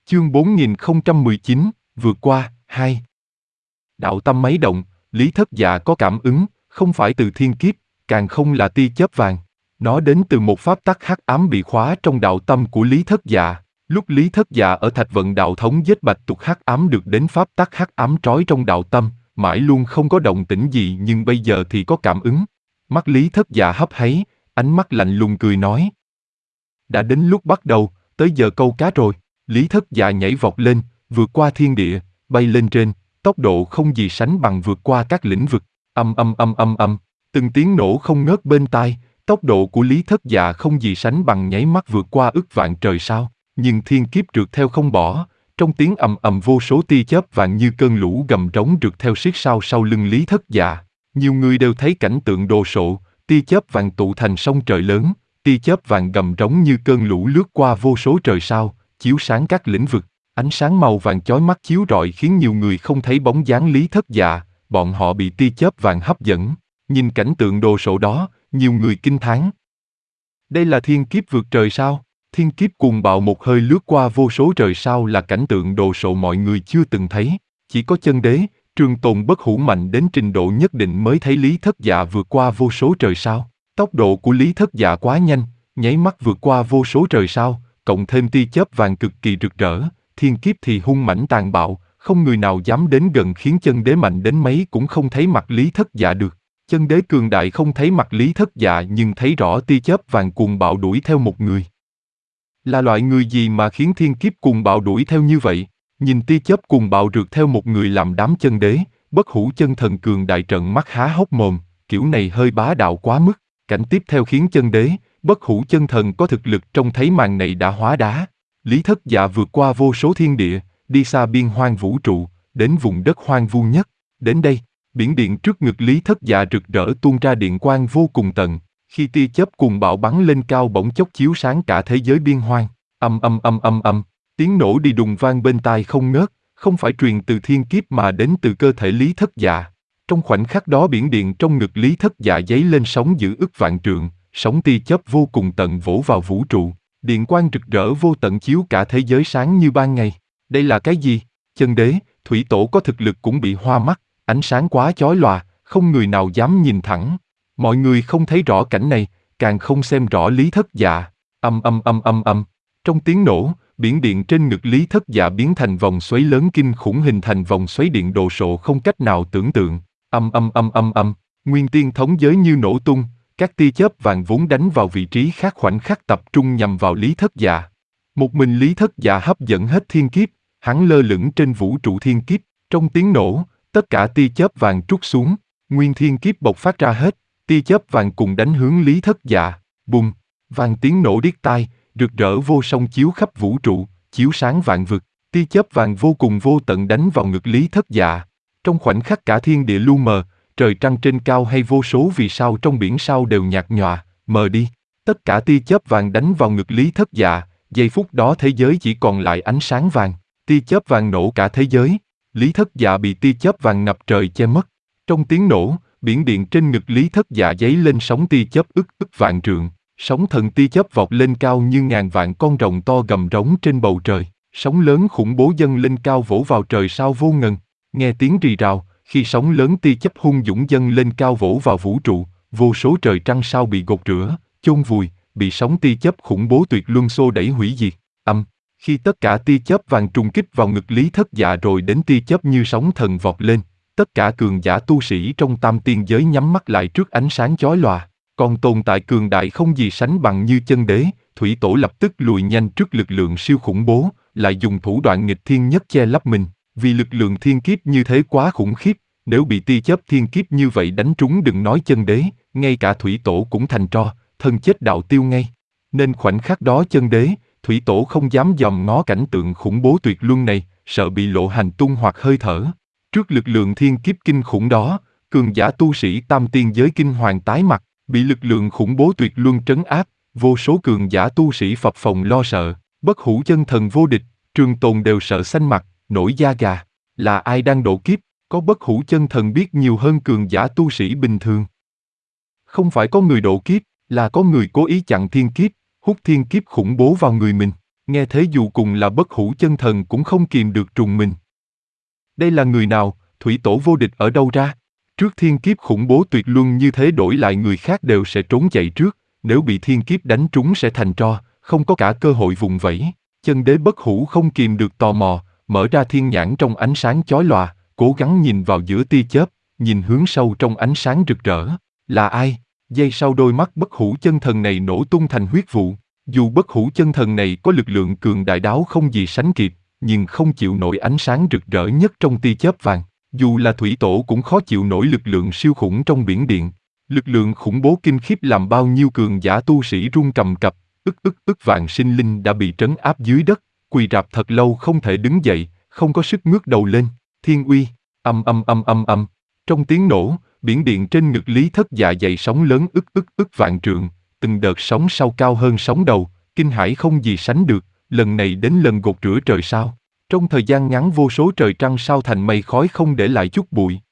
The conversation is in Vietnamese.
Chương 4019, vượt qua, 2. Đạo tâm máy động, Lý Thất Dạ có cảm ứng, không phải từ thiên kiếp, càng không là tia chớp vàng. Nó đến từ một pháp tắc hắc ám bị khóa trong đạo tâm của Lý Thất Dạ. Lúc Lý Thất Dạ ở Thạch Vận đạo thống giết bạch tuộc hắc ám được đến pháp tắc hắc ám trói trong đạo tâm, mãi luôn không có động tĩnh gì nhưng bây giờ thì có cảm ứng. Mắt Lý Thất Dạ hấp háy, ánh mắt lạnh lùng cười nói. Đã đến lúc bắt đầu, tới giờ câu cá rồi. Lý Thất Dạ nhảy vọt lên, vượt qua thiên địa, bay lên trên, tốc độ không gì sánh bằng vượt qua các lĩnh vực. Từng tiếng nổ không ngớt bên tai, tốc độ của Lý Thất Dạ không gì sánh bằng nháy mắt vượt qua ức vạn trời sao. Nhưng thiên kiếp rượt theo không bỏ, trong tiếng vô số tia chớp vàng như cơn lũ gầm rống rượt theo siết sao sau lưng Lý Thất Dạ. Nhiều người đều thấy cảnh tượng đồ sộ, tia chớp vàng tụ thành sông trời lớn, tia chớp vàng gầm rống như cơn lũ lướt qua vô số trời sao, chiếu sáng các lĩnh vực. Ánh sáng màu vàng chói mắt chiếu rọi khiến nhiều người không thấy bóng dáng Lý Thất Dạ, bọn họ bị tia chớp vàng hấp dẫn. Nhìn cảnh tượng đồ sộ đó, nhiều người kinh thán. Đây là thiên kiếp vượt trời sao? Thiên kiếp cuồng bạo một hơi lướt qua vô số trời sao là cảnh tượng đồ sộ mọi người chưa từng thấy. Chỉ có chân đế, Trường Tồn Bất Hủ mạnh đến trình độ nhất định mới thấy Lý Thất Dạ vượt qua vô số trời sao. Tốc độ của Lý Thất Dạ quá nhanh, nháy mắt vượt qua vô số trời sao, cộng thêm tia chớp vàng cực kỳ rực rỡ, thiên kiếp thì hung mãnh tàn bạo, không người nào dám đến gần khiến chân đế mạnh đến mấy cũng không thấy mặt Lý Thất Dạ được. Chân đế cường đại không thấy mặt Lý Thất Dạ nhưng thấy rõ tia chớp vàng cuồng bạo đuổi theo một người. Là loại người gì mà khiến thiên kiếp cuồng bạo đuổi theo như vậy? Nhìn tia chớp cuồng bạo rượt theo một người làm đám chân đế, Bất Hủ chân thần cường đại trợn mắt há hốc mồm, kiểu này hơi bá đạo quá mức. Cảnh tiếp theo khiến chân đế, Bất Hủ chân thần có thực lực trông thấy màn này đã hóa đá. Lý Thất Dạ vượt qua vô số thiên địa, đi xa biên hoang vũ trụ, đến vùng đất hoang vu nhất. Đến đây, biển điện trước ngực Lý Thất Dạ rực rỡ tuôn ra điện quang vô cùng tận. Khi tia chớp cuồng bạo bắn lên cao bỗng chốc chiếu sáng cả thế giới biên hoang. Tiếng nổ đi đùng vang bên tai không ngớt, không phải truyền từ thiên kiếp mà đến từ cơ thể Lý Thất Dạ. Trong khoảnh khắc đó biển điện trong ngực Lý Thất Dạ dấy lên sóng dữ ức vạn trượng, sóng tia chớp vô cùng tận vỗ vào vũ trụ. Điện quang rực rỡ vô tận chiếu cả thế giới sáng như ban ngày. Đây là cái gì? Chân đế, thủy tổ có thực lực cũng bị hoa mắt, ánh sáng quá chói lòa, không người nào dám nhìn thẳng. Mọi người không thấy rõ cảnh này, càng không xem rõ Lý Thất Dạ. Trong tiếng nổ, biển điện trên ngực Lý Thất Dạ biến thành vòng xoáy lớn kinh khủng hình thành vòng xoáy điện đồ sộ không cách nào tưởng tượng. Nguyên tiên thống giới như nổ tung, các tia chớp vàng vốn đánh vào vị trí khác khoảnh khắc tập trung nhằm vào Lý Thất Dạ. Một mình Lý Thất Dạ hấp dẫn hết thiên kiếp, hắn lơ lửng trên vũ trụ thiên kiếp. Trong tiếng nổ, tất cả tia chớp vàng trút xuống, nguyên thiên kiếp bộc phát ra hết, tia chớp vàng cùng đánh hướng Lý Thất Dạ. Bùng, vang tiếng nổ điếc tai, rực rỡ vô song chiếu khắp vũ trụ, chiếu sáng vạn vực. Tia chớp vàng vô cùng vô tận đánh vào ngực Lý Thất Dạ. Trong khoảnh khắc cả thiên địa lu mờ, trời trăng trên cao hay vô số vì sao trong biển sao đều nhạt nhòa, mờ đi. Tất cả tia chớp vàng đánh vào ngực Lý Thất Dạ, giây phút đó thế giới chỉ còn lại ánh sáng vàng. Tia chớp vàng nổ cả thế giới. Lý Thất Dạ bị tia chớp vàng ngập trời che mất. Trong tiếng nổ, biển điện trên ngực Lý Thất Dạ dấy lên sóng tia chớp ức vạn trượng. Sóng thần tia chớp vọt lên cao như ngàn vạn con rồng to gầm rống trên bầu trời. Sóng lớn khủng bố dâng lên cao vỗ vào trời sao vô ngần. Nghe tiếng rì rào, khi sóng lớn tia chớp hung dũng dâng lên cao vỗ vào vũ trụ, vô số trời trăng sao bị gột rửa, chôn vùi, bị sóng tia chớp khủng bố tuyệt luân xô đẩy hủy diệt. Khi tất cả tia chớp vàng trùng kích vào ngực Lý Thất Dạ rồi đến tia chớp như sóng thần vọt lên, tất cả cường giả tu sĩ trong tam tiên giới nhắm mắt lại trước ánh sáng chói lòa. Còn tồn tại cường đại không gì sánh bằng như chân đế, thủy tổ lập tức lùi nhanh trước lực lượng siêu khủng bố, lại dùng thủ đoạn nghịch thiên nhất che lấp mình. Vì lực lượng thiên kiếp như thế quá khủng khiếp, nếu bị tia chớp thiên kiếp như vậy đánh trúng đừng nói chân đế, ngay cả thủy tổ cũng thành tro, thân chết đạo tiêu ngay. Nên khoảnh khắc đó chân đế, thủy tổ không dám dòm ngó cảnh tượng khủng bố tuyệt luân này, sợ bị lộ hành tung hoặc hơi thở. Trước lực lượng thiên kiếp kinh khủng đó, cường giả tu sĩ tam tiên giới kinh hoàng tái mặt, bị lực lượng khủng bố tuyệt luân trấn áp, vô số cường giả tu sĩ phập phồng lo sợ, Bất Hủ chân thần vô địch, Trường Tồn đều sợ xanh mặt, nổi da gà. Là ai đang độ kiếp? Có Bất Hủ chân thần biết nhiều hơn cường giả tu sĩ bình thường. Không phải có người độ kiếp, là có người cố ý chặn thiên kiếp, hút thiên kiếp khủng bố vào người mình. Nghe thế dù cùng là bất hủ chân thần cũng không kìm được trùng mình. Đây là người nào, thủy tổ vô địch ở đâu ra? Trước thiên kiếp khủng bố tuyệt luân như thế đổi lại người khác đều sẽ trốn chạy trước, nếu bị thiên kiếp đánh trúng sẽ thành tro, không có cả cơ hội vùng vẫy. Chân đế bất hủ không kìm được tò mò, mở ra thiên nhãn trong ánh sáng chói lòa, cố gắng nhìn vào giữa tia chớp, nhìn hướng sâu trong ánh sáng rực rỡ. Là ai? Giây sau đôi mắt bất hủ chân thần này nổ tung thành huyết vụ. Dù bất hủ chân thần này có lực lượng cường đại đáo không gì sánh kịp, nhưng không chịu nổi ánh sáng rực rỡ nhất trong tia chớp vàng. Dù là thủy tổ cũng khó chịu nổi lực lượng siêu khủng trong biển điện. Lực lượng khủng bố kinh khiếp làm bao nhiêu cường giả tu sĩ run cầm cập, ức vạn sinh linh đã bị trấn áp dưới đất, quỳ rạp thật lâu không thể đứng dậy, không có sức ngước đầu lên. Thiên uy, âm. Trong tiếng nổ, biển điện trên ngực Lý Thất Dạ dậy sóng lớn ức vạn trượng, từng đợt sóng sau cao hơn sóng đầu, kinh hãi không gì sánh được, lần này đến lần gột rửa trời sao. Trong thời gian ngắn vô số trời trăng sao thành mây khói không để lại chút bụi.